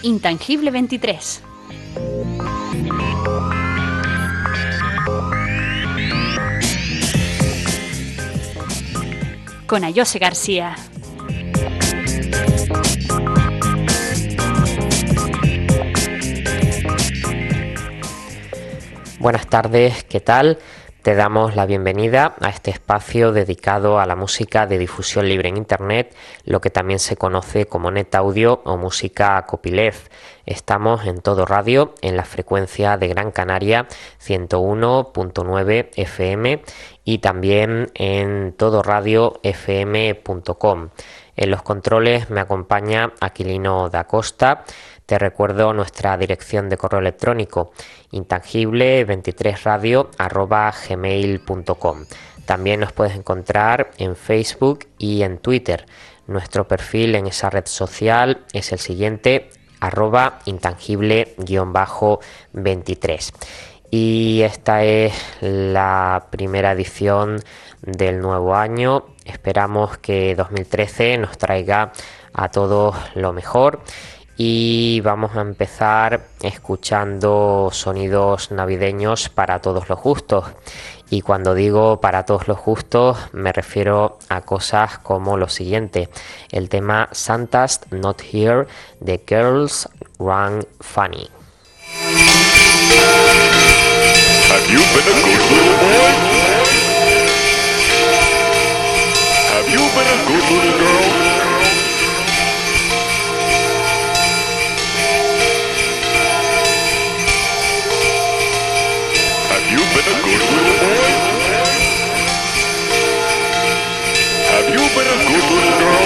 Intangible 23. Con Ayose García. Buenas tardes, ¿qué tal? Te damos la bienvenida a este espacio dedicado a la música de difusión libre en Internet, lo que también se conoce como Net Audio o música copyleft. Estamos en Todo Radio, en la frecuencia de Gran Canaria 101.9 FM y también en todoradiofm.com. En los controles me acompaña Aquilino da Costa. Te recuerdo nuestra dirección de correo electrónico intangible23radio@gmail.com. También nos puedes encontrar en Facebook y en Twitter. Nuestro perfil en esa red social es el siguiente, @intangible_23. Y esta es la primera edición del nuevo año. Esperamos que 2013 nos traiga a todos lo mejor. Y vamos a empezar escuchando sonidos navideños para todos los gustos. Y cuando digo para todos los gustos me refiero a cosas como lo siguiente: el tema Santa's Not Here de Girls Run Funny. Have you been a good little boy? Have you been a good little girl? Have you been a good little boy? Have you been a good little girl?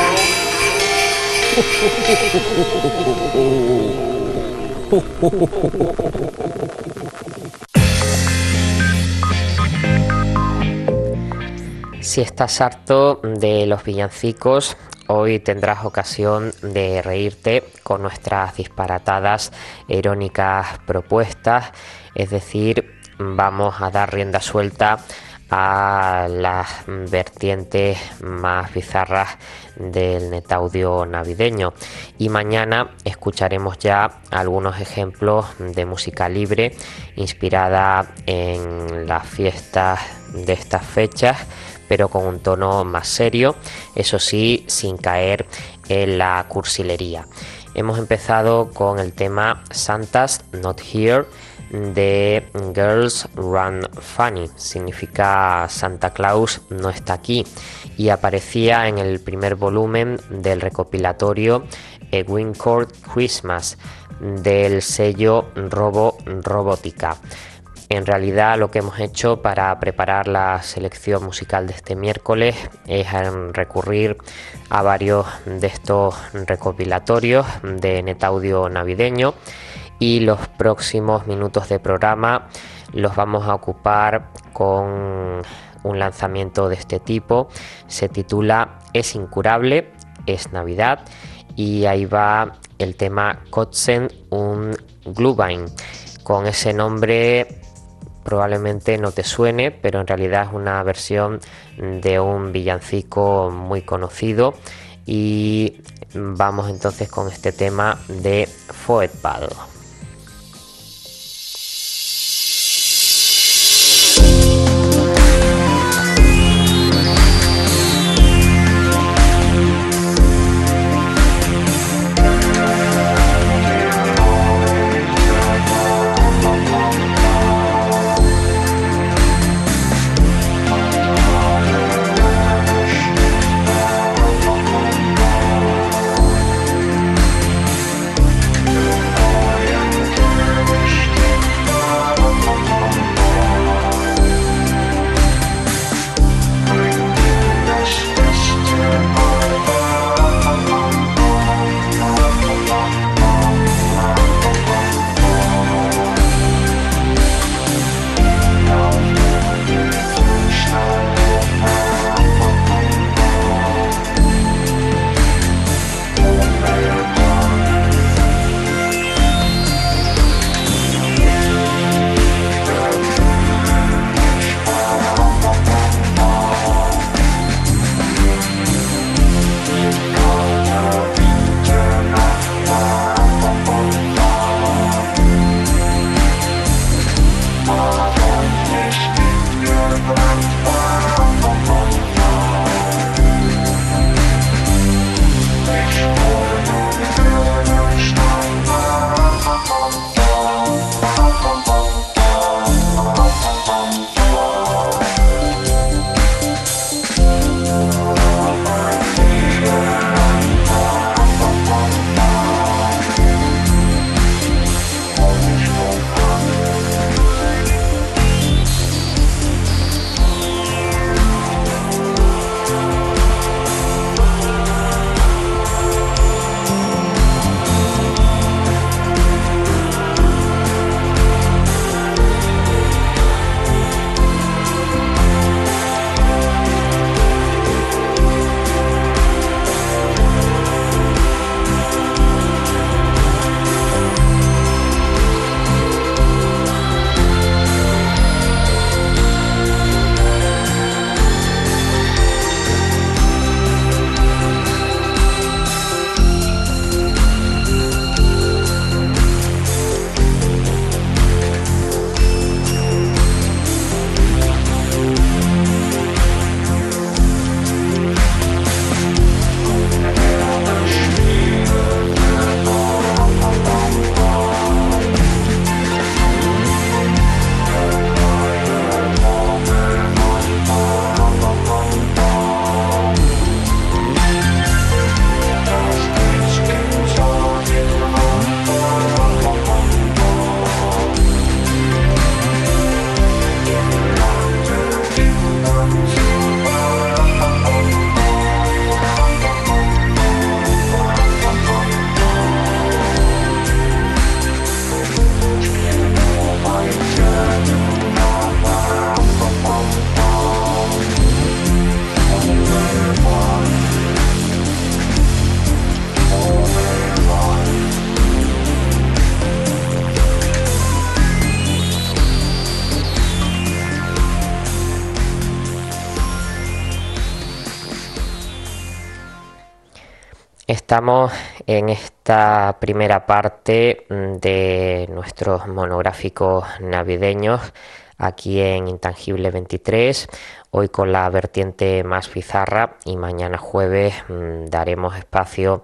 Si estás harto de los villancicos, hoy tendrás ocasión de reírte con nuestras disparatadas e irónicas propuestas, es decir, vamos a dar rienda suelta a las vertientes más bizarras del netaudio navideño. Y mañana escucharemos ya algunos ejemplos de música libre inspirada en las fiestas de estas fechas, pero con un tono más serio, eso sí, sin caer en la cursilería. Hemos empezado con el tema Santa's Not Here de Girls Run Funny, significa Santa Claus no está aquí, y aparecía en el primer volumen del recopilatorio A Wincourt Christmas del sello Robo Robótica. En realidad lo que hemos hecho para preparar la selección musical de este miércoles es recurrir a varios de estos recopilatorios de netaudio navideño, y los próximos minutos de programa los vamos a ocupar con un lanzamiento de este tipo. Se titula Es incurable, es Navidad, y ahí va el tema Kotzen und Glühwein. Con ese nombre probablemente no te suene, pero en realidad es una versión de un villancico muy conocido. Y vamos entonces con este tema de Foetball. Estamos en esta primera parte de nuestros monográficos navideños aquí en Intangible 23, hoy con la vertiente más bizarra, y mañana jueves daremos espacio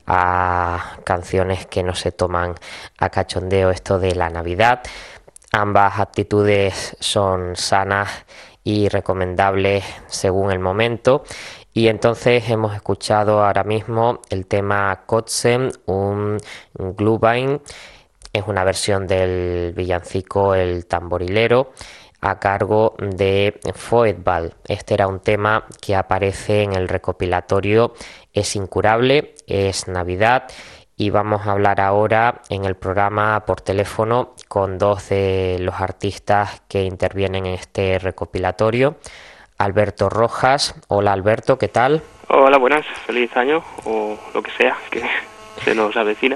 a canciones que no se toman a cachondeo esto de la Navidad. Ambas actitudes son sanas y recomendables según el momento. Y entonces hemos escuchado ahora mismo el tema Kotzen, un Glühwein, es una versión del villancico El Tamborilero, a cargo de Feuerbach. Este era un tema que aparece en el recopilatorio Es Incurable, es Navidad, y vamos a hablar ahora en el programa por teléfono con dos de los artistas que intervienen en este recopilatorio. Alberto Rojas. Hola Alberto, ¿qué tal? Hola, buenas, feliz año o lo que sea que se nos avecina.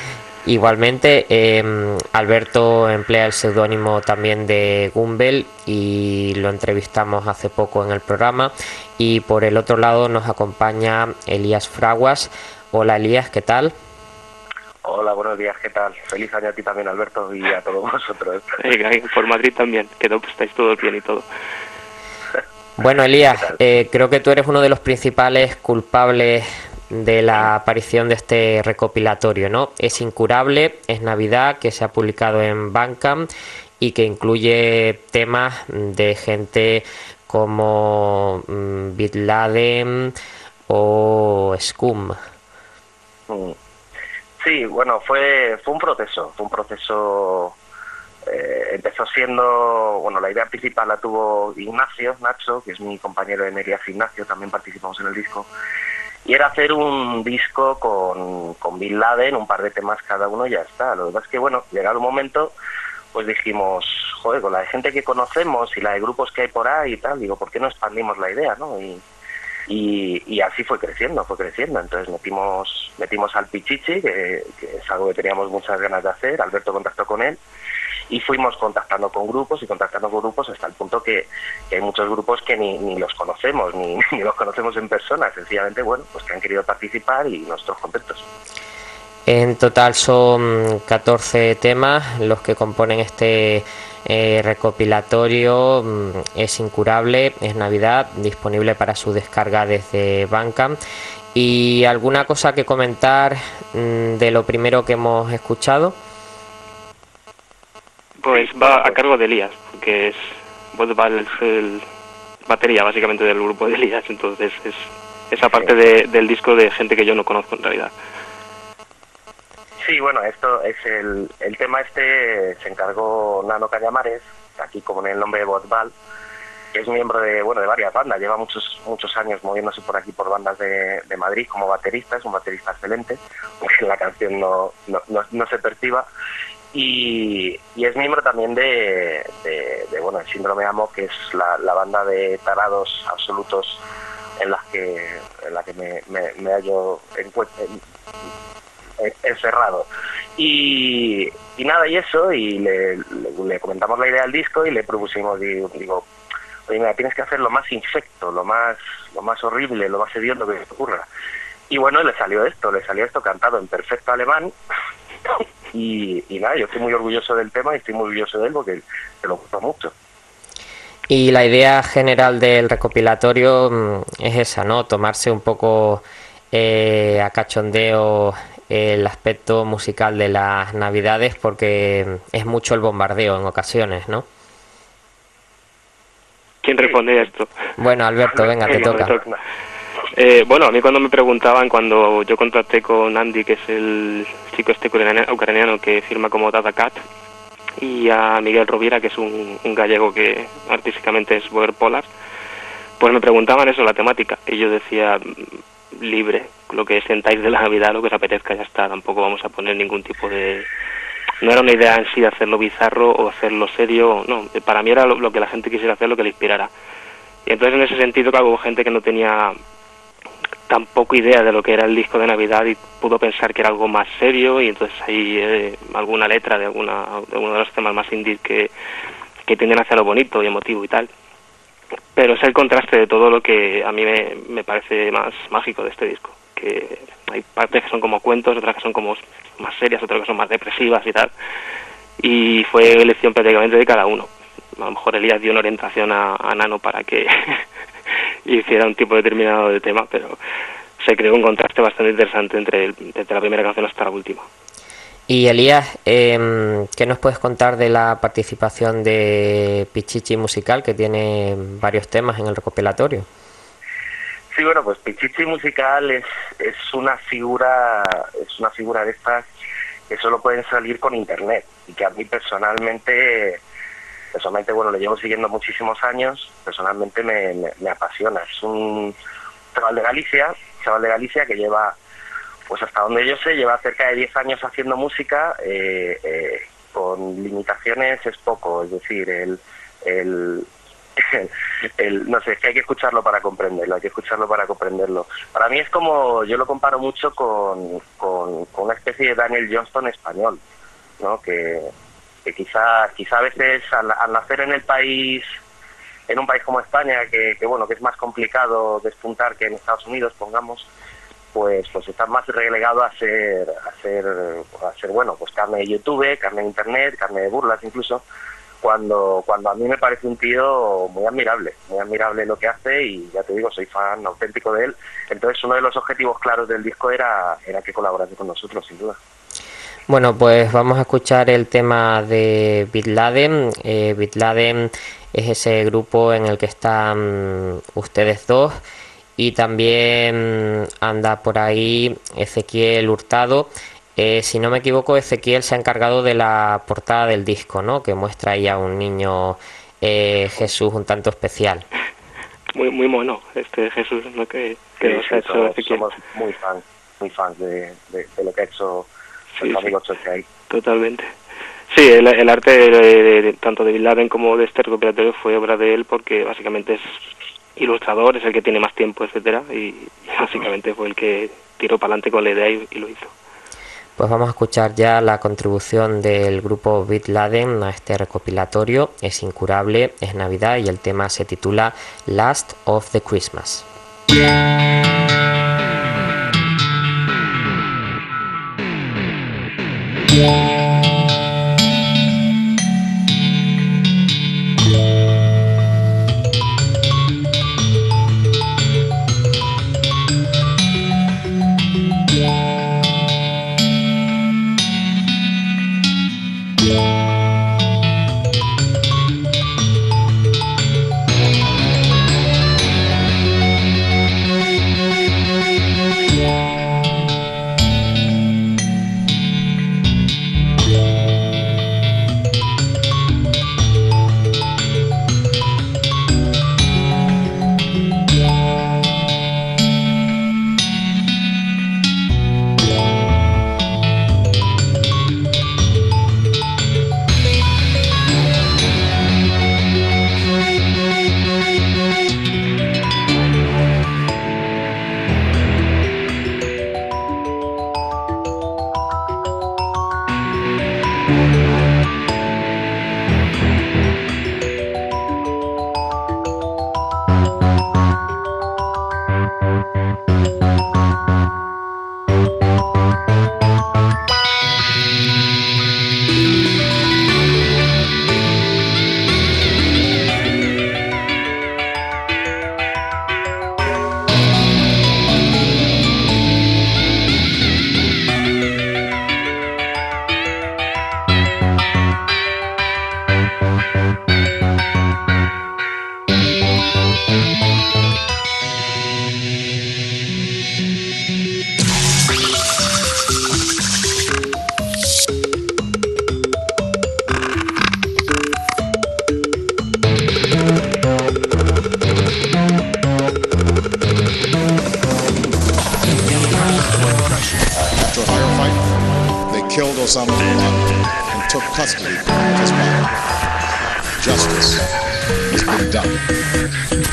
Igualmente, Alberto emplea el seudónimo también de Gumbel y lo entrevistamos hace poco en el programa. Y por el otro lado nos acompaña Elías Fraguas. Hola Elías, ¿qué tal? Hola, buenos días, ¿qué tal? Feliz año a ti también, Alberto, y a todos vosotros. Por Madrid también, que estáis todos bien y todo. Bueno, Elías, creo que tú eres uno de los principales culpables de la aparición de este recopilatorio, ¿no? Es Incurable, es Navidad, que se ha publicado en Bandcamp y que incluye temas de gente como Bin Laden o Scum. Sí, bueno, fue un proceso, empezó siendo, bueno, la idea principal la tuvo Ignacio, Nacho, que es mi compañero de Merias Ignacio, también participamos en el disco, y era hacer un disco con Bin Laden, un par de temas cada uno y ya está. Lo que pasa es que, bueno, llegado un momento, pues dijimos, joder, con la de gente que conocemos y la de grupos que hay por ahí y tal, digo, ¿por qué no expandimos la idea, no? Y así fue creciendo, entonces metimos al Pichichi, que es algo que teníamos muchas ganas de hacer. Alberto contactó con él y fuimos contactando con grupos hasta el punto que hay muchos grupos que ni los conocemos, ni los conocemos en persona, sencillamente, bueno, pues que han querido participar y nosotros contentos. En total son 14 temas los que componen este recopilatorio. Es Incurable, es Navidad, disponible para su descarga desde Bandcamp. ¿Y alguna cosa que comentar de lo primero que hemos escuchado? Pues va a cargo de Elías, porque es Bodval es el batería básicamente del grupo de Elías, entonces es esa parte del disco de gente que yo no conozco en realidad. Sí, bueno, esto es el tema este se encargó Nano Callamares, aquí como en el nombre de Bodval, que es miembro de varias bandas, lleva muchos años moviéndose por aquí por bandas de Madrid como baterista, es un baterista excelente, aunque en la canción no se perciba, y es miembro también de el Síndrome Amo, que es la banda de tarados absolutos en la que me hallo encerrado. Y nada, y eso, y le comentamos la idea del disco y le propusimos, digo, oye, mira, tienes que hacer lo más infecto, lo más horrible, lo más hediondo que te ocurra. Y bueno, le salió esto cantado en perfecto alemán. Y nada, yo estoy muy orgulloso del tema y estoy muy orgulloso de él porque se lo gustó mucho. Y la idea general del recopilatorio es esa, ¿no? Tomarse un poco a cachondeo el aspecto musical de las Navidades, porque es mucho el bombardeo en ocasiones, ¿no? ¿Quién responde a esto? Bueno, Alberto, venga, te toca. Bueno, a mí cuando me preguntaban, cuando yo contacté con Andy, que es el chico este ucraniano que firma como Dada Cat, y a Miguel Rovira, que es un gallego que artísticamente es Boer Polar, pues me preguntaban eso, la temática, y yo decía, libre, lo que sentáis de la Navidad, lo que os apetezca, ya está, tampoco vamos a poner ningún tipo de... No era una idea en sí de hacerlo bizarro o hacerlo serio, no, para mí era lo que la gente quisiera hacer, lo que le inspirara. Y entonces en ese sentido, claro, hubo gente que no tenía tampoco idea de lo que era el disco de Navidad y pudo pensar que era algo más serio, y entonces hay alguna letra de uno de los temas más indie que tienden hacia lo bonito y emotivo y tal. Pero es el contraste de todo lo que a mí me parece más mágico de este disco, que hay partes que son como cuentos, otras que son como más serias, otras que son más depresivas y tal, y fue elección prácticamente de cada uno. A lo mejor Elías dio una orientación a Nano para que hiciera un tipo determinado de tema, pero se creó un contraste bastante interesante desde la primera canción hasta la última. Y Elías, ¿qué nos puedes contar de la participación de Pichichi Musical, que tiene varios temas en el recopilatorio? Sí, bueno, pues Pichichi Musical es una figura de estas que solo pueden salir con internet, y que a mí personalmente, bueno, lo llevo siguiendo muchísimos años, personalmente me apasiona. Es un chaval de Galicia que lleva, pues hasta donde yo sé, lleva cerca de 10 años haciendo música, con limitaciones es poco, es decir, no sé, es que hay que escucharlo para comprenderlo, Para mí es como, yo lo comparo mucho con una especie de Daniel Johnston español, ¿no? Que quizá a veces al nacer en un país como España, que es más complicado despuntar que en Estados Unidos, pongamos, pues está más relegado a ser bueno, pues carne de YouTube, carne de internet, carne de burlas incluso, cuando a mí me parece un tío muy admirable lo que hace, y ya te digo, soy fan auténtico de él. Entonces uno de los objetivos claros del disco era que colaborase con nosotros, sin duda. Bueno, pues vamos a escuchar el tema de Bin Laden. Bin Laden es ese grupo en el que están ustedes dos, y también anda por ahí Ezequiel Hurtado. Si no me equivoco, Ezequiel se ha encargado de la portada del disco, ¿no? Que muestra ahí a un niño Jesús un tanto especial. Muy mono este Jesús, ¿no? Que nos ha hecho Ezequiel. Somos muy fans de lo que ha hecho el amigo Choche ahí. Totalmente. Sí, el arte tanto de Bin Laden como de este recopilatorio fue obra de él, porque básicamente es ilustrador, es el que tiene más tiempo, etcétera, y básicamente fue el que tiró para adelante con la idea y lo hizo. Pues vamos a escuchar ya la contribución del grupo Bin Laden a este recopilatorio. Es incurable, es Navidad, y el tema se titula Last of the Christmas. stole something from him and took custody of his body. Justice has been done.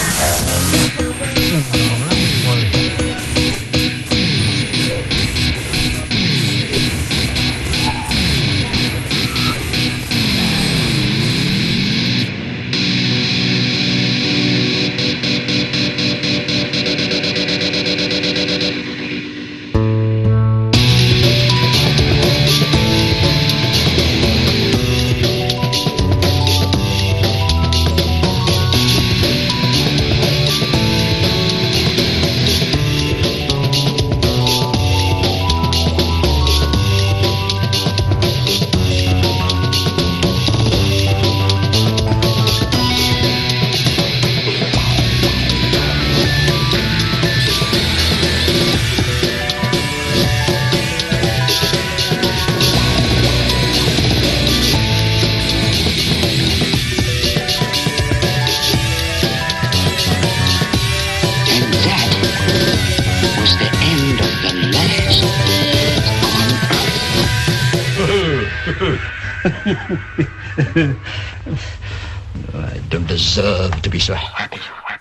I don't deserve to be so happy.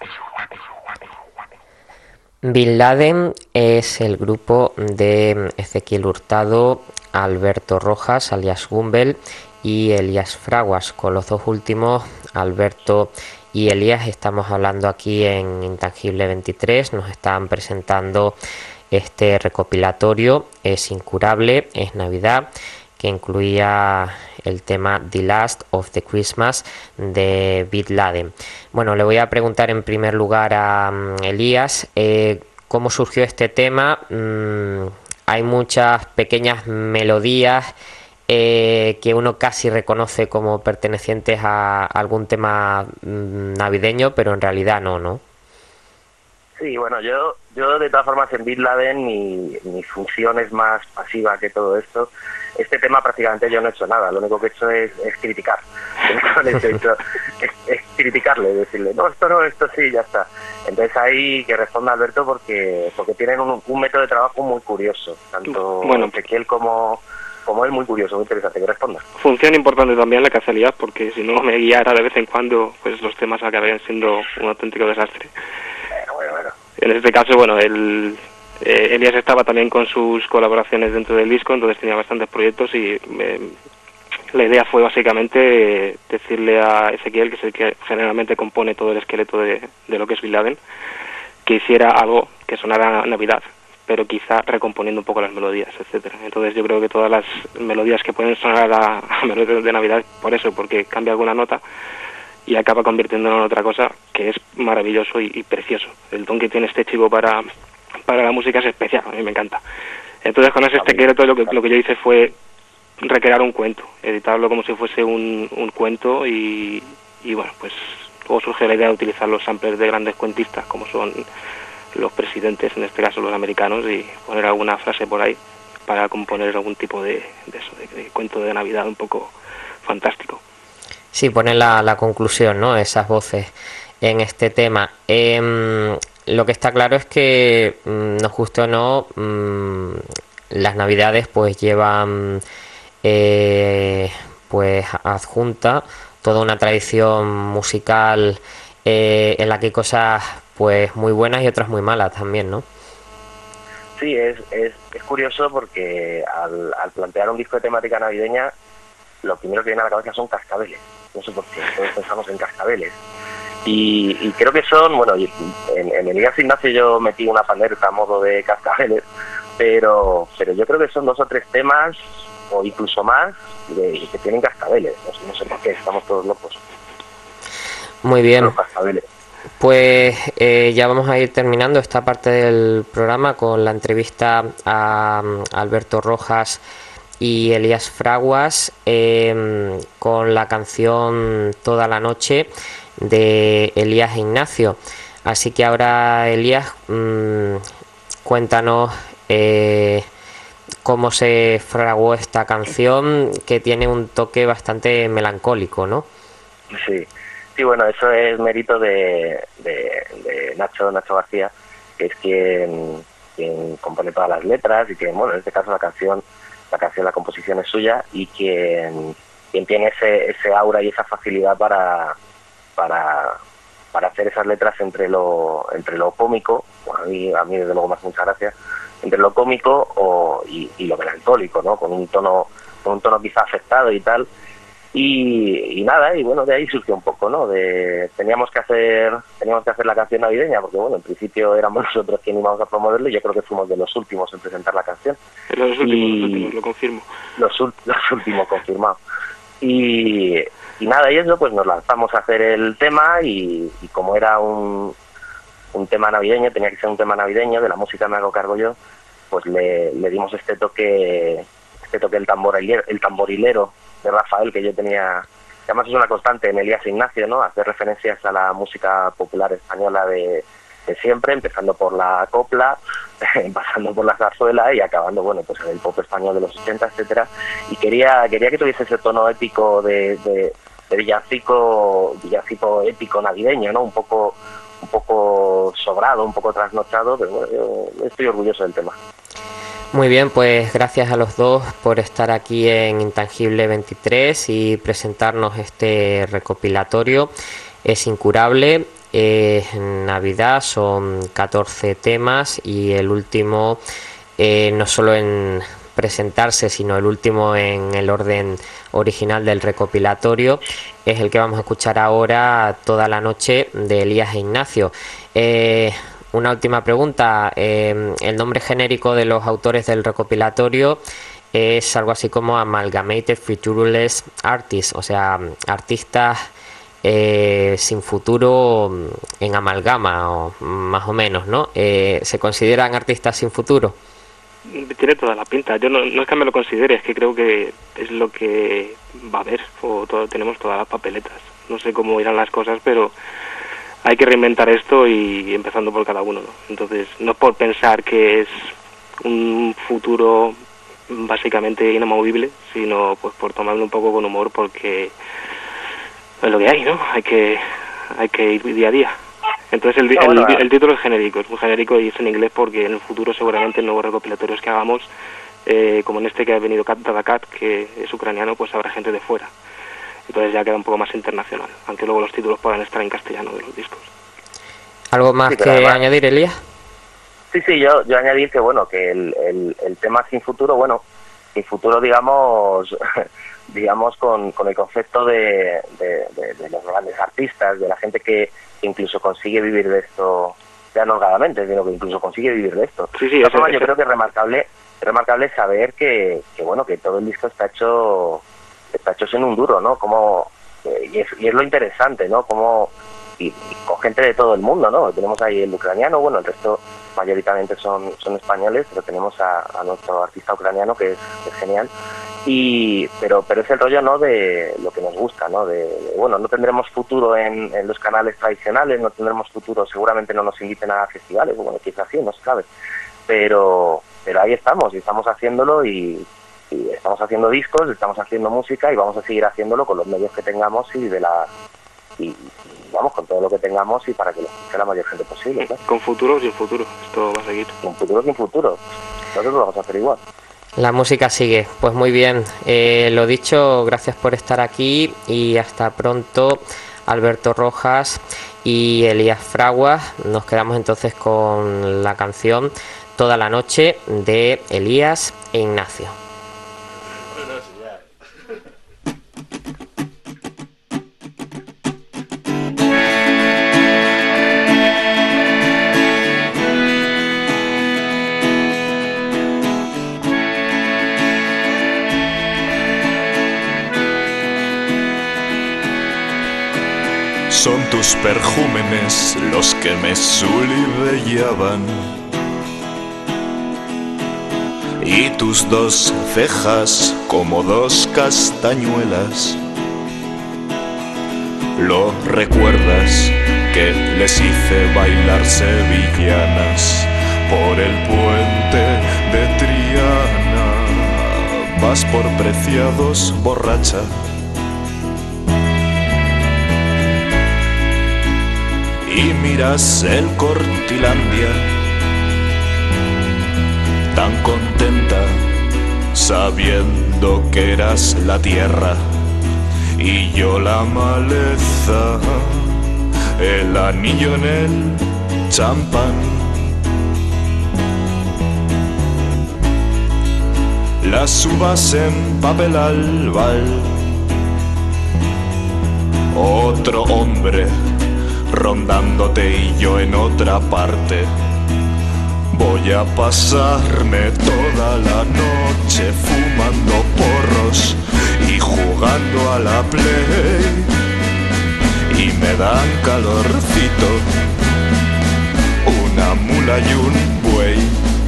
Bin Laden es el grupo de Ezequiel Hurtado, Alberto Rojas, alias Gumbel, y Elías Fraguas. Con los dos últimos, Alberto y Elías, estamos hablando aquí en Intangible 23. Nos están presentando este recopilatorio, Es Incurable, es Navidad, que incluía el tema The Last of the Christmas de Bin Laden. Bueno, le voy a preguntar en primer lugar a Elías cómo surgió este tema. Hay muchas pequeñas melodías que uno casi reconoce como pertenecientes a algún tema navideño, pero en realidad no. Sí, bueno, yo de todas formas en Bin Laden mi función es más pasiva que todo esto. Este tema prácticamente yo no he hecho nada, lo único que he hecho es criticar. Es criticarle, decirle, no, esto sí, ya está. Entonces ahí que responda Alberto porque tienen un método de trabajo muy curioso, tanto Ezequiel como él, muy curioso, muy interesante, que responda. Función importante también la casualidad, porque si no me guiara de vez en cuando, pues los temas acabarían siendo un auténtico desastre. Bueno. En este caso, Elías estaba también con sus colaboraciones dentro del disco, entonces tenía bastantes proyectos y la idea fue básicamente decirle a Ezequiel, que es el que generalmente compone todo el esqueleto de lo que es Bin Laden, que hiciera algo que sonara a Navidad, pero quizá recomponiendo un poco las melodías, etcétera. Entonces yo creo que todas las melodías que pueden sonar a melodías de Navidad, porque cambia alguna nota y acaba convirtiéndolo en otra cosa que es maravilloso y precioso. El don que tiene este chico para la música es especial, a mí me encanta. Entonces con ese esqueleto lo que yo hice fue recrear un cuento, editarlo como si fuese un cuento y bueno, pues luego surge la idea de utilizar los samplers de grandes cuentistas como son los presidentes, en este caso los americanos, y poner alguna frase por ahí para componer algún tipo de cuento de Navidad un poco fantástico. Sí, pone la conclusión, ¿no? Esas voces en este tema. Lo que está claro es que, nos guste o no, las Navidades pues llevan pues adjunta toda una tradición musical en la que hay cosas pues muy buenas y otras muy malas también, ¿no? Sí, es curioso porque al plantear un disco de temática navideña, lo primero que viene a la cabeza son cascabeles. No sé por qué, todos pensamos en cascabeles. Y creo que son, en Elías Ignacio yo metí una pandereta a modo de cascabeles, pero yo creo que son 2 o 3 temas, o incluso más, que tienen cascabeles. No sé por qué, estamos todos locos. Muy bien. Los cascabeles. Pues ya vamos a ir terminando esta parte del programa con la entrevista a Alberto Rojas y Elías Fraguas con la canción Toda la Noche de Elías Ignacio. Así que ahora, Elías, cuéntanos cómo se fraguó esta canción, que tiene un toque bastante melancólico, ¿no? Sí, bueno, eso es mérito de Nacho García, que es quien compone todas las letras y que, en este caso la canción esta canción, la composición es suya, y quien tiene ese aura y esa facilidad para hacer esas letras entre lo cómico, bueno, a mí desde luego me hace mucha gracia, entre lo cómico y lo melancólico, ¿no? Con un tono quizá afectado y tal. Y nada, y bueno, de ahí surgió un poco, ¿no? Teníamos que hacer la canción navideña, porque bueno, en principio éramos nosotros quienes íbamos a promoverlo, y yo creo que fuimos de los últimos en presentar la canción. Los últimos, lo confirmo. Los últimos, confirmado. Y nada, y eso, pues nos lanzamos a hacer el tema, y como era un tema navideño, tenía que ser un tema navideño, de la música me hago cargo yo, pues le dimos este toque el tamborilero de Rafael, que yo tenía, que además es una constante en Elías Ignacio, ¿no? Hacer referencias a la música popular española de siempre, empezando por la copla, pasando por la zarzuela y acabando, bueno, pues en el pop español de los 80, etcétera. Y quería que tuviese ese tono épico de villancico épico navideño, ¿no? Un poco sobrado, un poco trasnochado, pero bueno, yo estoy orgulloso del tema. Muy bien, pues gracias a los dos por estar aquí en Intangible 23 y presentarnos este recopilatorio. Es incurable, es Navidad, son 14 temas, y el último, no solo en presentarse, sino el último en el orden original del recopilatorio, es el que vamos a escuchar ahora, Toda la noche, de Elías Ignacio. Una última pregunta, el nombre genérico de los autores del recopilatorio es algo así como Amalgamated Futureless Artists, o sea, artistas sin futuro en amalgama, o más o menos, ¿no? ¿Se consideran artistas sin futuro? Tiene toda la pinta. Yo no es que me lo considere, es que creo que es lo que va a haber, tenemos todas las papeletas. No sé cómo irán las cosas, pero hay que reinventar esto, y empezando por cada uno, ¿no? Entonces, no es por pensar que es un futuro básicamente inamovible, sino pues por tomarlo un poco con humor, porque es lo que hay, ¿no? Hay que ir día a día. Entonces el título es genérico, y es en inglés, porque en el futuro seguramente en nuevos recopilatorios que hagamos, como en este que ha venido Dada Cat, que es ucraniano, pues habrá gente de fuera. Entonces ya queda un poco más internacional, aunque luego los títulos puedan estar en castellano de los discos. ¿Algo más que añadir, Elías? Sí, yo añadir que bueno, que el tema sin futuro, digamos con el concepto de los grandes artistas, de la gente que incluso consigue vivir de esto, ya no holgadamente, sino que incluso consigue vivir de esto. Sí, yo creo que es remarcable saber que todo el disco está hecho en un duro, ¿no? Y es lo interesante, ¿no? Y con gente de todo el mundo, ¿no? Tenemos ahí el ucraniano, bueno, el resto mayoritariamente son españoles, pero tenemos a nuestro artista ucraniano, que es genial. Pero es el rollo, ¿no?, de lo que nos gusta, ¿no? Bueno, no tendremos futuro en los canales tradicionales, no tendremos futuro, seguramente no nos inviten a festivales, bueno, quizás sí, no se sabe. Pero ahí estamos, y estamos haciéndolo, y estamos haciendo discos, estamos haciendo música, y vamos a seguir haciéndolo con los medios que tengamos, y vamos, con todo lo que tengamos, y para que lo escuche la mayor gente posible, ¿no? Con futuro o sin futuro, esto va a seguir. Con futuro o sin futuro, nosotros lo vamos a hacer igual. La música sigue. Pues muy bien, lo dicho, gracias por estar aquí, y hasta pronto, Alberto Rojas y Elías Fraguas. Nos quedamos entonces con la canción Toda la noche, de Elías e Ignacio. Son tus perjúmenes los que me sulibellaban, y tus dos cejas como dos castañuelas. ¿Lo recuerdas que les hice bailar sevillanas por el puente de Triana? Vas por Preciados borracha, y miras el Cortilandia, tan contenta sabiendo que eras la tierra y yo la maleza, el anillo en el champán, las uvas en papel albal, otro hombre rondándote y yo en otra parte. Voy a pasarme toda la noche fumando porros y jugando a la play, y me dan calorcito una mula y un buey,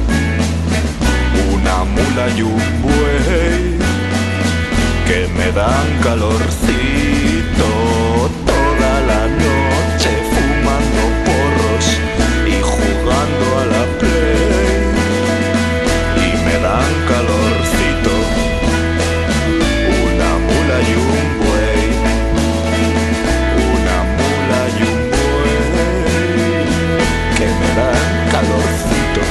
una mula y un buey que me dan calorcito toda la noche fumando porros y jugando a la play, y me dan calorcito una mula y un buey, una mula y un buey que me dan calorcito.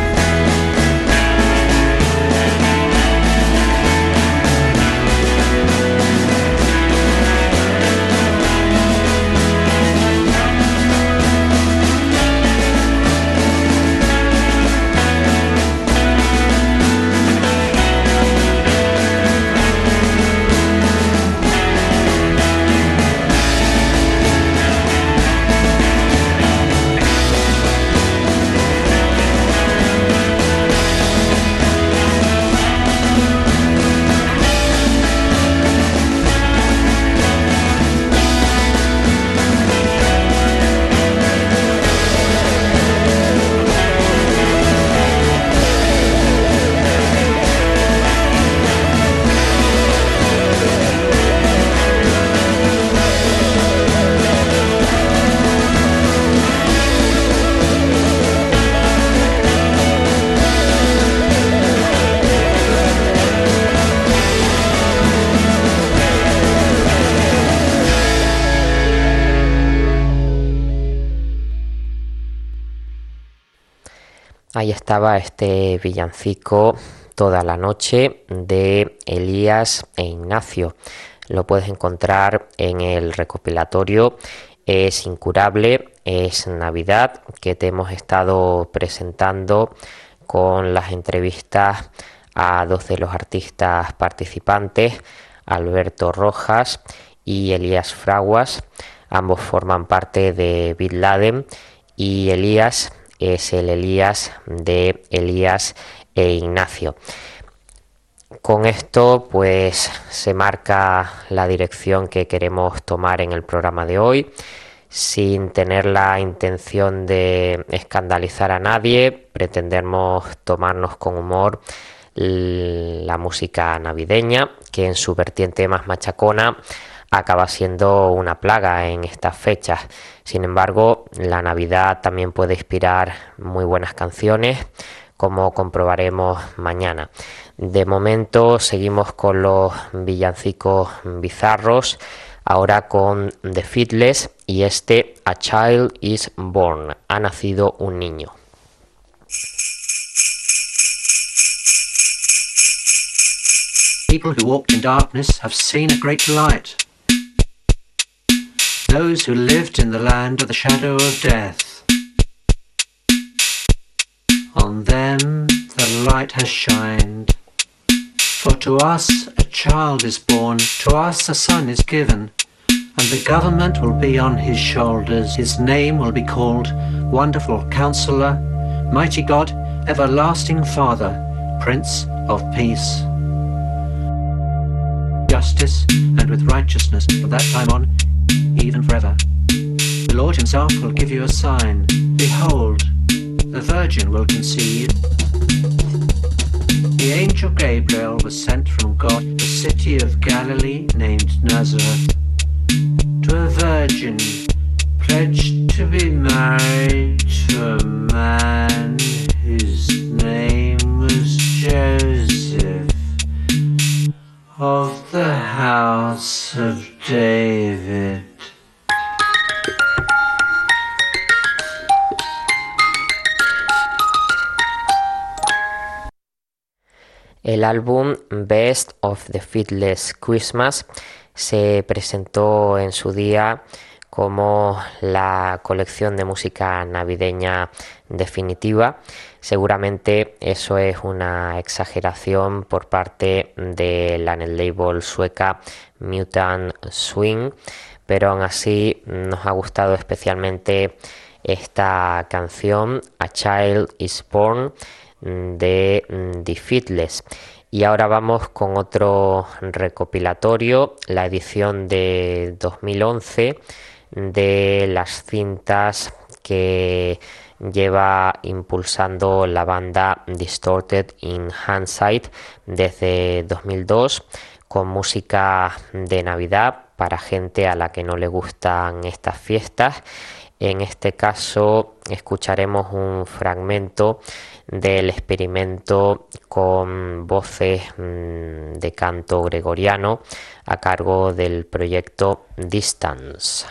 Ahí estaba este villancico Toda la noche de Elías e Ignacio. Lo puedes encontrar en el recopilatorio Es Incurable, es Navidad, que te hemos estado presentando con las entrevistas a dos de los artistas participantes, Alberto Rojas y Elías Fraguas. Ambos forman parte de Bin Laden y Elías es el Elías de Elías e Ignacio. Con esto pues se marca la dirección que queremos tomar en el programa de hoy, sin tener la intención de escandalizar a nadie. Pretendemos tomarnos con humor la música navideña, que en su vertiente más machacona acaba siendo una plaga en estas fechas. Sin embargo, la Navidad también puede inspirar muy buenas canciones, como comprobaremos mañana. De momento seguimos con los villancicos bizarros, ahora con The Fiddlers y este A Child is Born, ha nacido un niño. People who walked in darkness have seen a great light. Those who lived in the land of the shadow of death, on them the light has shined. For to us a child is born, to us a son is given, and the government will be on his shoulders. His name will be called Wonderful Counselor, Mighty God, Everlasting Father, Prince of Peace. Justice and with righteousness from that time on, even forever. The Lord himself will give you a sign. Behold, the virgin will conceive. The angel Gabriel was sent from God to the city of Galilee named Nazareth, to a virgin pledged to be married to a man whose name was Joseph, of the house of David. El álbum Best of the Feetless Christmas se presentó en su día como la colección de música navideña definitiva. Seguramente eso es una exageración por parte de la label sueca Mutant Swing, pero aún así nos ha gustado especialmente esta canción, A Child is Born, de The Feetless. Y ahora vamos con otro recopilatorio, la edición de 2011 de las cintas que lleva impulsando la banda Distorted in Hindsight desde 2002, con música de Navidad para gente a la que no le gustan estas fiestas. En este caso escucharemos un fragmento del experimento con voces de canto gregoriano a cargo del proyecto Distance.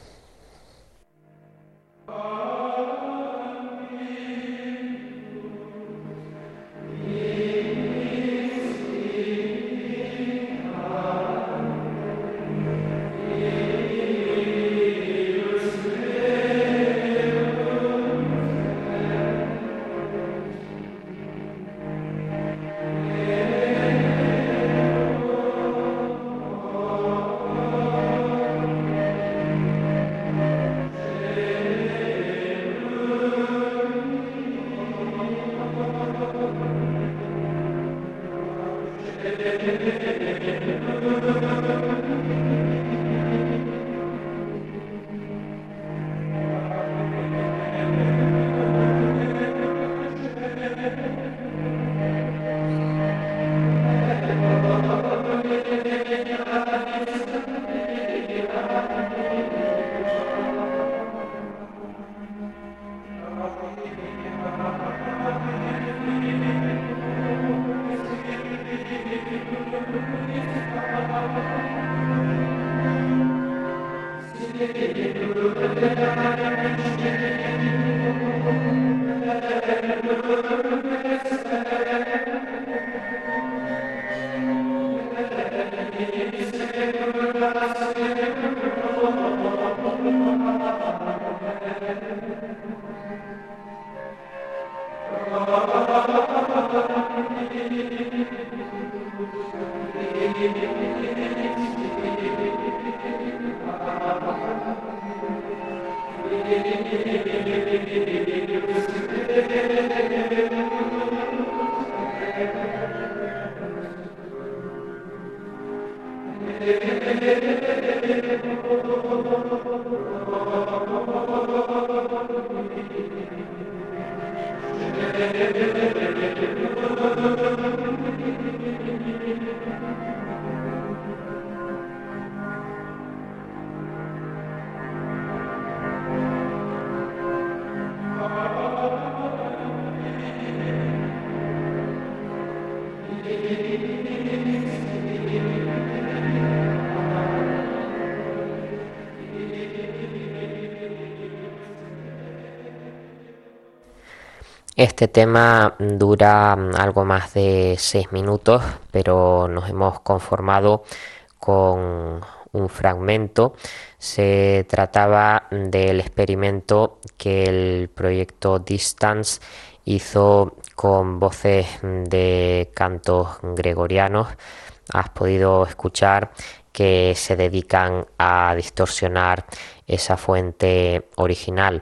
Este tema dura algo más de 6 minutos, pero nos hemos conformado con un fragmento. Se trataba del experimento que el proyecto Distance hizo con voces de cantos gregorianos. Has podido escuchar que se dedican a distorsionar esa fuente original.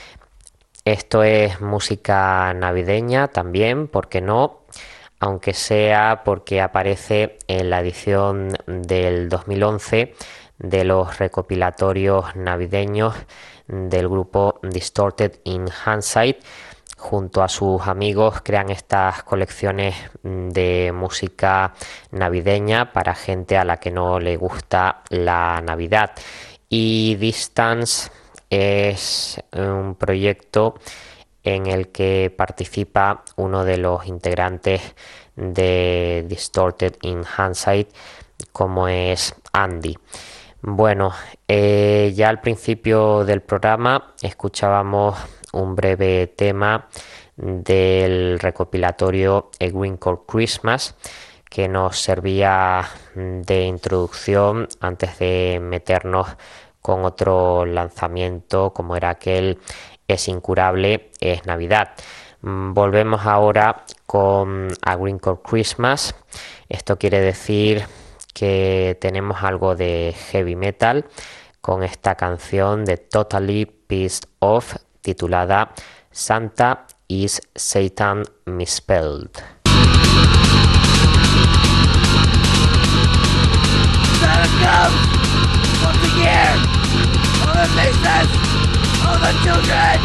Esto es música navideña también, ¿por qué no? Aunque sea porque aparece en la edición del 2011 de los recopilatorios navideños del grupo Distorted in Hindsight. Junto a sus amigos crean estas colecciones de música navideña para gente a la que no le gusta la Navidad. Y Distance es un proyecto en el que participa uno de los integrantes de Distorted in Hindsight, como es Andy. Bueno, ya al principio del programa escuchábamos un breve tema del recopilatorio A Green Called Christmas, que nos servía de introducción antes de meternos con otro lanzamiento como era aquel Es incurable, es Navidad. Volvemos ahora con A Green Called Christmas. Esto quiere decir que tenemos algo de heavy metal con esta canción de Totally Pissed Off titulada Santa is Satan Misspelled. Santa comes once a year on the faces of the children.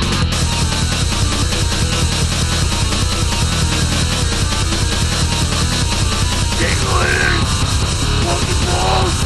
Jingling, walking balls.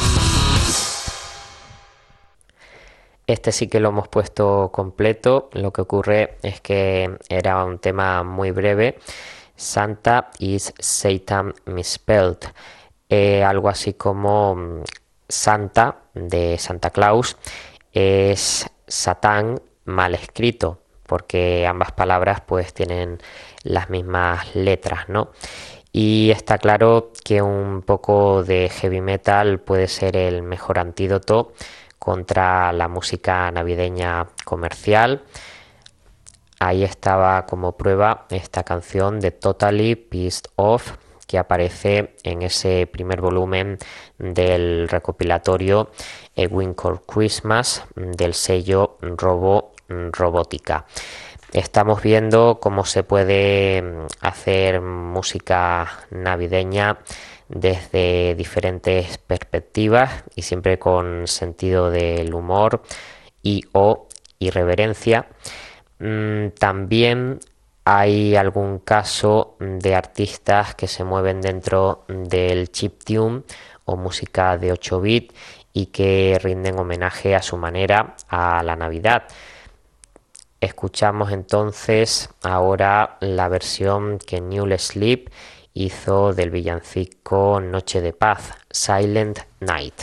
Este sí que lo hemos puesto completo. Lo que ocurre es que era un tema muy breve. Santa is Satan Misspelled. Algo así como Santa de Santa Claus es Satán mal escrito, porque ambas palabras pues tienen las mismas letras, ¿no? Y está claro que un poco de heavy metal puede ser el mejor antídoto contra la música navideña comercial. Ahí estaba como prueba esta canción de Totally Pissed Off, que aparece en ese primer volumen del recopilatorio A Green Called Christmas del sello Robótica. Estamos viendo cómo se puede hacer música navideña desde diferentes perspectivas y siempre con sentido del humor y o irreverencia. También hay algún caso de artistas que se mueven dentro del chiptune o música de 8 bits y que rinden homenaje a su manera a la Navidad. Escuchamos entonces ahora la versión que Newell Sleep hizo del villancico Noche de Paz, Silent Night.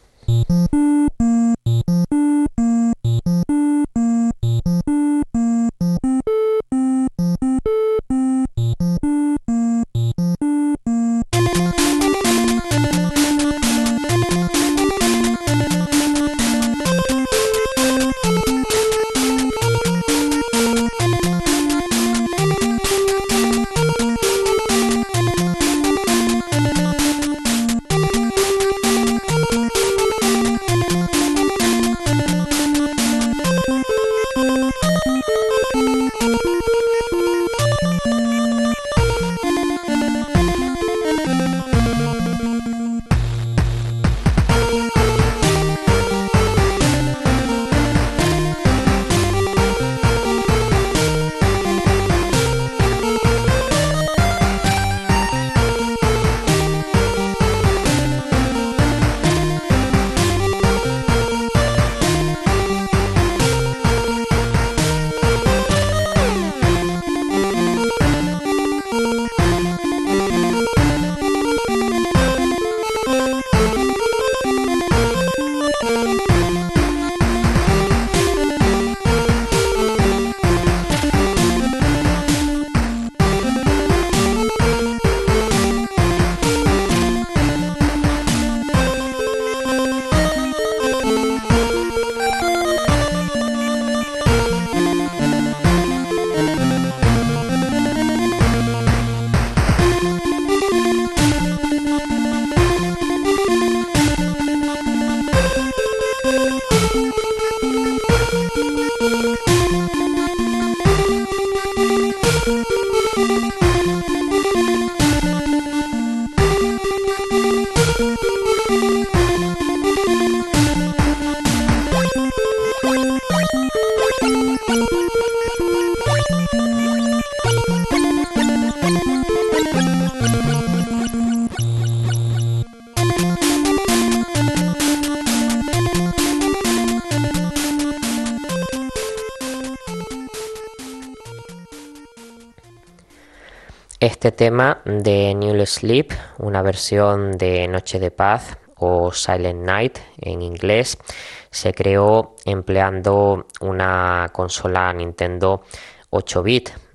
Este tema de Newell Sleep, una versión de Noche de Paz o Silent Night en inglés, se creó empleando una consola Nintendo 8 bit.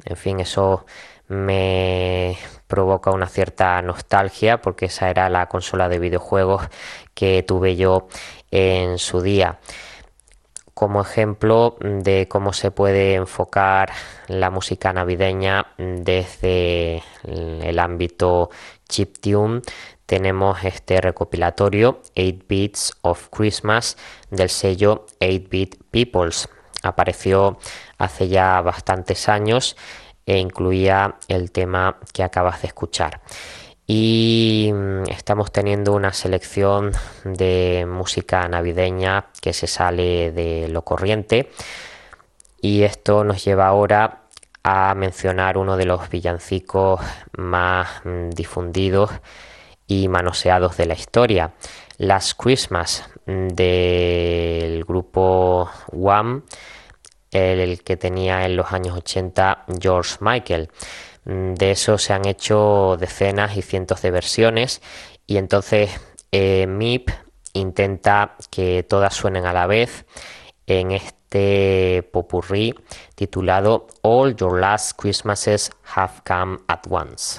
En fin, eso me provoca una cierta nostalgia porque esa era la consola de videojuegos que tuve yo en su día. Como ejemplo de cómo se puede enfocar la música navideña desde el ámbito chiptune, tenemos este recopilatorio 8 Bits of Christmas del sello 8-Bit Peoples. Apareció hace ya bastantes años e incluía el tema que acabas de escuchar. Y estamos teniendo una selección de música navideña que se sale de lo corriente, y esto nos lleva ahora a mencionar uno de los villancicos más difundidos y manoseados de la historia, Last Christmas, del grupo Wham, el que tenía en los años 80 George Michael. De eso se han hecho decenas y cientos de versiones, y entonces MIP intenta que todas suenen a la vez en este popurrí titulado All Your Last Christmases Have Come at Once.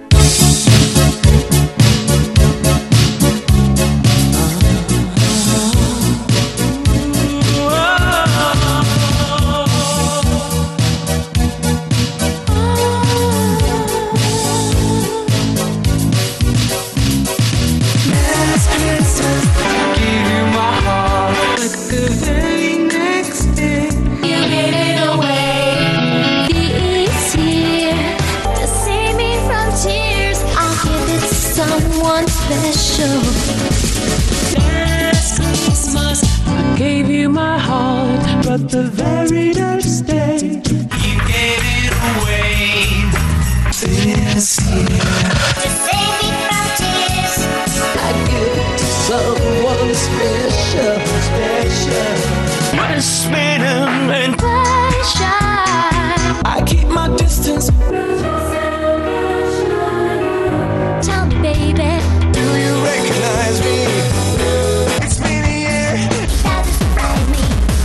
Special. Last Christmas I gave you my heart, but the very next day you gave it away. This year to save me from tears, I give it to someone special, special. We're spinning and sunshine. I keep my distance. Tell me, baby, do you recognize me? It's been a year. Satisfy me.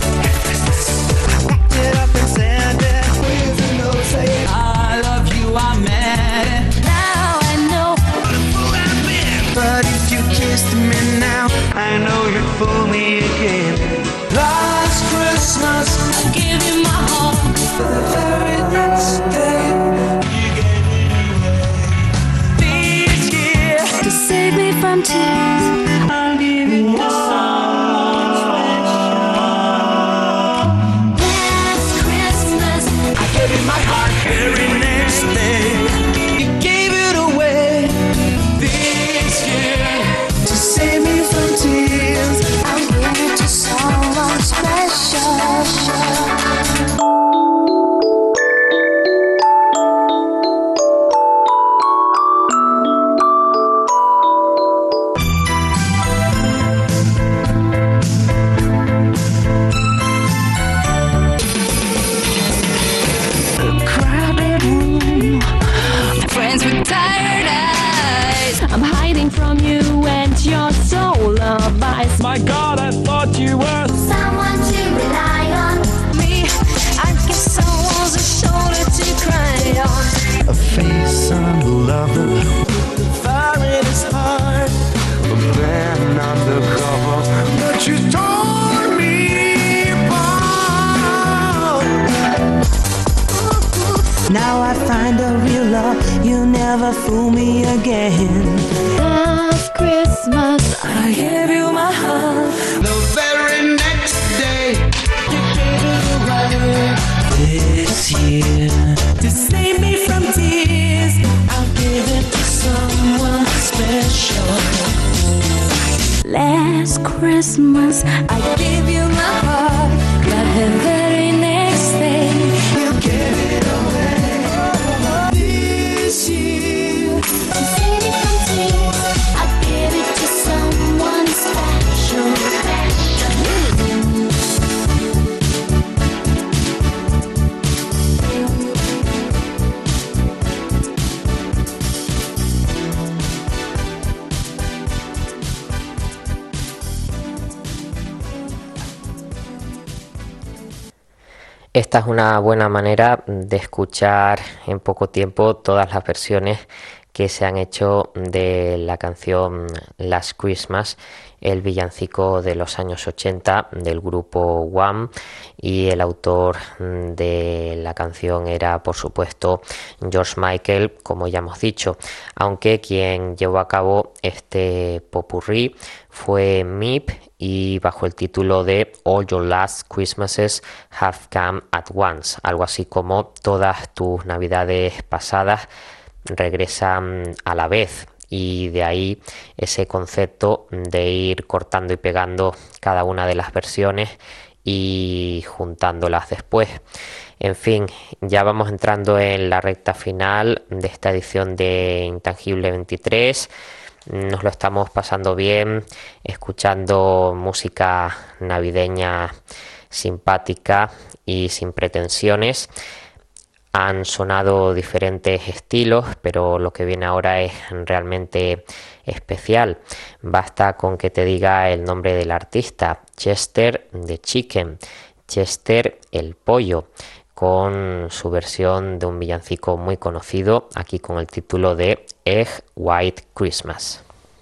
I wrapped it up and sent it with a note saying I love you, I meant it. Now I know what a fool I've been. But if you kissed me now, I know you'd fool me again. Last Christmas I gave you my heart, for the very next day you gave it away. This year to save me from tears, I'll give it to someone special. Last Christmas I gave you my heart, very next day you gave it away. This year to save me from tears, I'll give it to someone special. Crowded room, friends with tired eyes. I'm hiding from you and your soul lullabies. My God, I thought you were someone to rely on. Me, I guess someone's a shoulder to cry on. A face on a lover with fire in his heart. A man undercover, but you tore me apart. Now I find a real love, you never fool me again. Last Christmas I gave you my heart, the very next day you gave it away. This year to save me from tears, I'll give it to someone special. Last Christmas I gave you my heart, but the very next day you gave it away. This year to save me from tears, I give it to someone special. Esta es una buena manera de escuchar en poco tiempo todas las versiones que se han hecho de la canción Last Christmas, el villancico de los años 80 del grupo Wham, y el autor de la canción era, por supuesto, George Michael, como ya hemos dicho, aunque quien llevó a cabo este popurrí fue Miep, y bajo el título de All Your Last Christmases Have Come at Once, algo así como todas tus navidades pasadas regresan a la vez, y de ahí ese concepto de ir cortando y pegando cada una de las versiones y juntándolas después. En fin, ya vamos entrando en la recta final de esta edición de Intangible 23. Nos lo estamos pasando bien, escuchando música navideña simpática y sin pretensiones. Han sonado diferentes estilos, pero lo que viene ahora es realmente especial. Basta con que te diga el nombre del artista: Chester the Chicken, Chester el pollo, con su versión de un villancico muy conocido, aquí con el título de Egg White Christmas.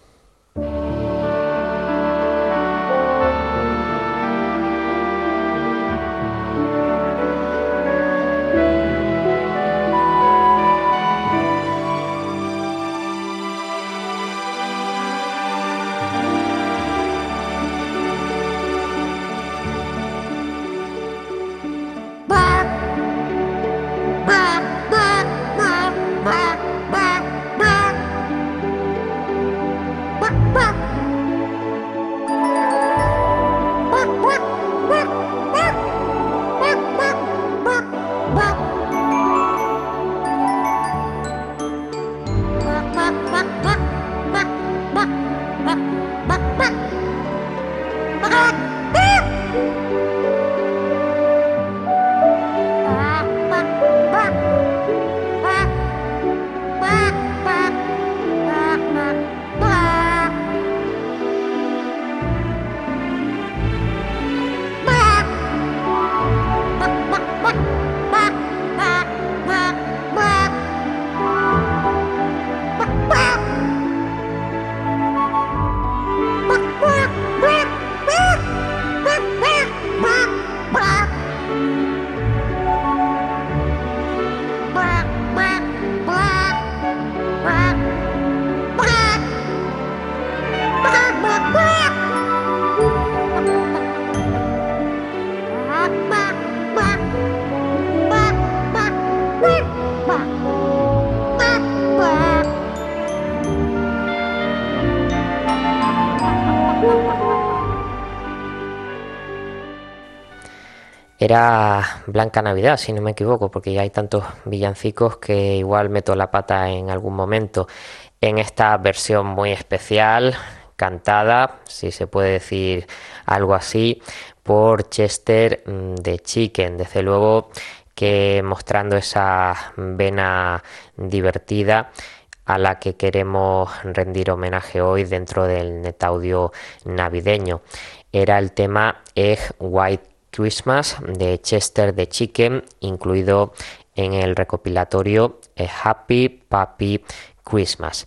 Era Blanca Navidad, si no me equivoco, porque ya hay tantos villancicos que igual meto la pata en algún momento. En esta versión muy especial, cantada, si se puede decir algo así, por Chester the Chicken. Desde luego que mostrando esa vena divertida a la que queremos rendir homenaje hoy dentro del netaudio navideño. Era el tema Egg White Christmas de Chester the Chicken, incluido en el recopilatorio A Happy Puppy Christmas.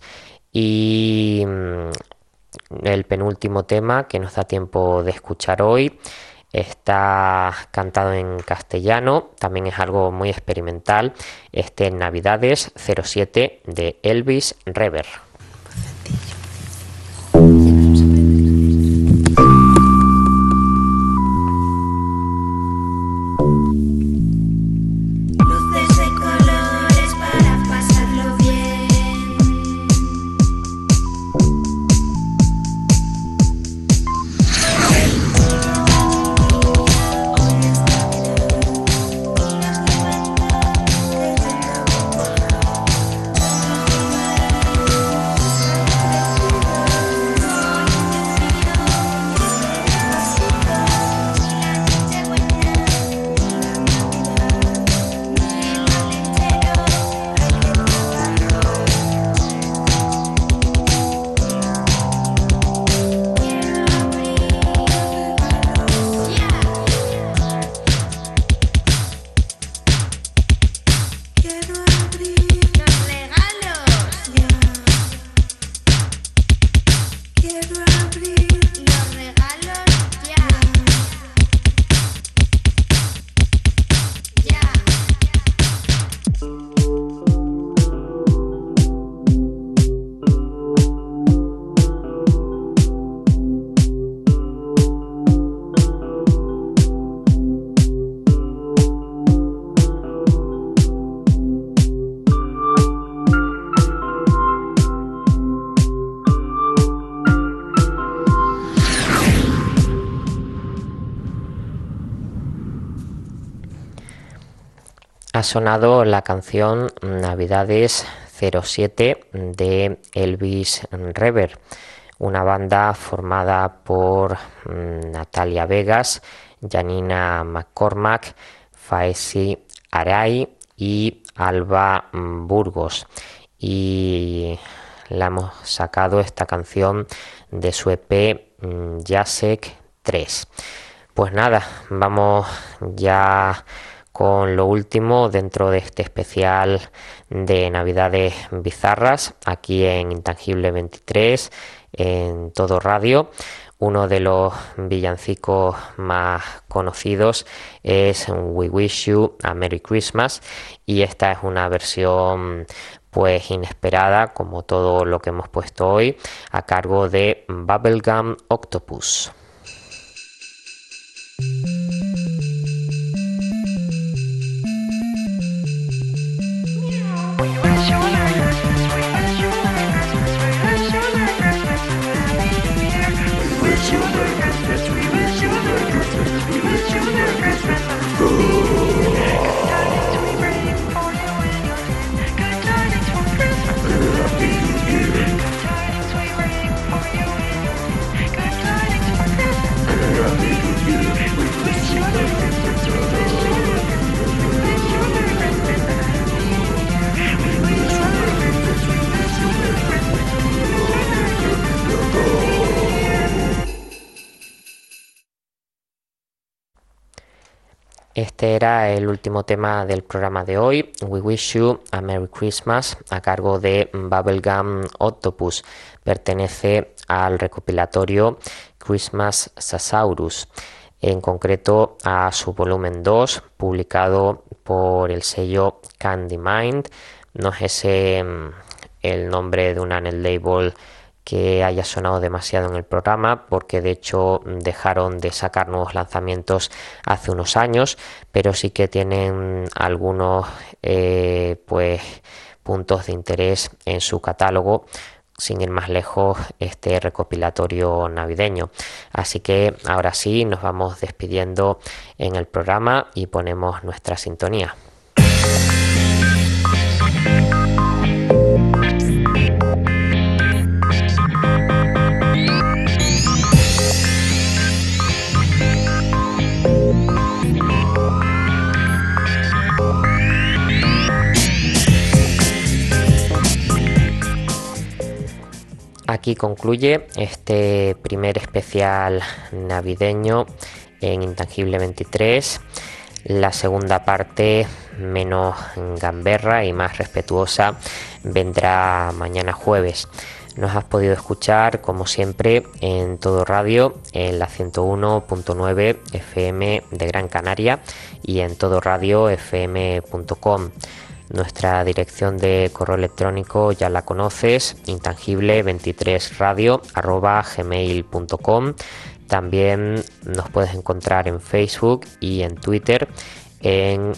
Y el penúltimo tema que nos da tiempo de escuchar hoy está cantado en castellano, también es algo muy experimental. Este Navidades 07 de Elvis Rever. Bye. Ha sonado la canción Navidades 07 de Elvis Rever, una banda formada por Natalia Vegas, Janina McCormack, Faezi Arai y Alba Burgos, y la hemos sacado esta canción de su EP Jacek 3. Pues nada, vamos ya con lo último dentro de este especial de Navidades Bizarras aquí en Intangible 23 en Todo Radio. Uno de los villancicos más conocidos es We Wish You a Merry Christmas, y esta es una versión pues inesperada, como todo lo que hemos puesto hoy, a cargo de Bubblegum Octopus. Este era el último tema del programa de hoy, We Wish You a Merry Christmas, a cargo de Bubblegum Octopus. Pertenece al recopilatorio Christmas Sasaurus, en concreto a su volumen 2, publicado por el sello Candy Mind. No es ese el nombre de una label que haya sonado demasiado en el programa, porque de hecho dejaron de sacar nuevos lanzamientos hace unos años, pero sí que tienen algunos pues puntos de interés en su catálogo, sin ir más lejos este recopilatorio navideño. Así que ahora sí nos vamos despidiendo en el programa y ponemos nuestra sintonía. Aquí concluye este primer especial navideño en Intangible 23. La segunda parte, menos gamberra y más respetuosa, vendrá mañana jueves. Nos has podido escuchar, como siempre, en Todo Radio, en la 101.9 FM de Gran Canaria y en todoradiofm.com. Nuestra dirección de correo electrónico ya la conoces, intangible23radio@gmail.com. También nos puedes encontrar en Facebook y en Twitter en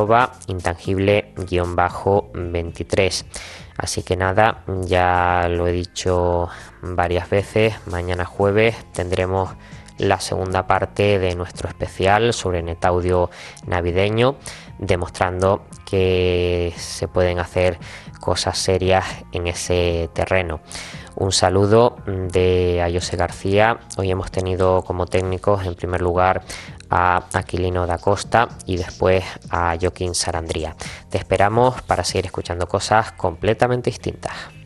@intangible_23. Así que nada, ya lo he dicho varias veces, mañana jueves tendremos la segunda parte de nuestro especial sobre NetAudio navideño, demostrando que se pueden hacer cosas serias en ese terreno. Un saludo de Ayose García. Hoy hemos tenido como técnicos en primer lugar a Aquilino da Costa y después a Joaquín Sarandría. Te esperamos para seguir escuchando cosas completamente distintas.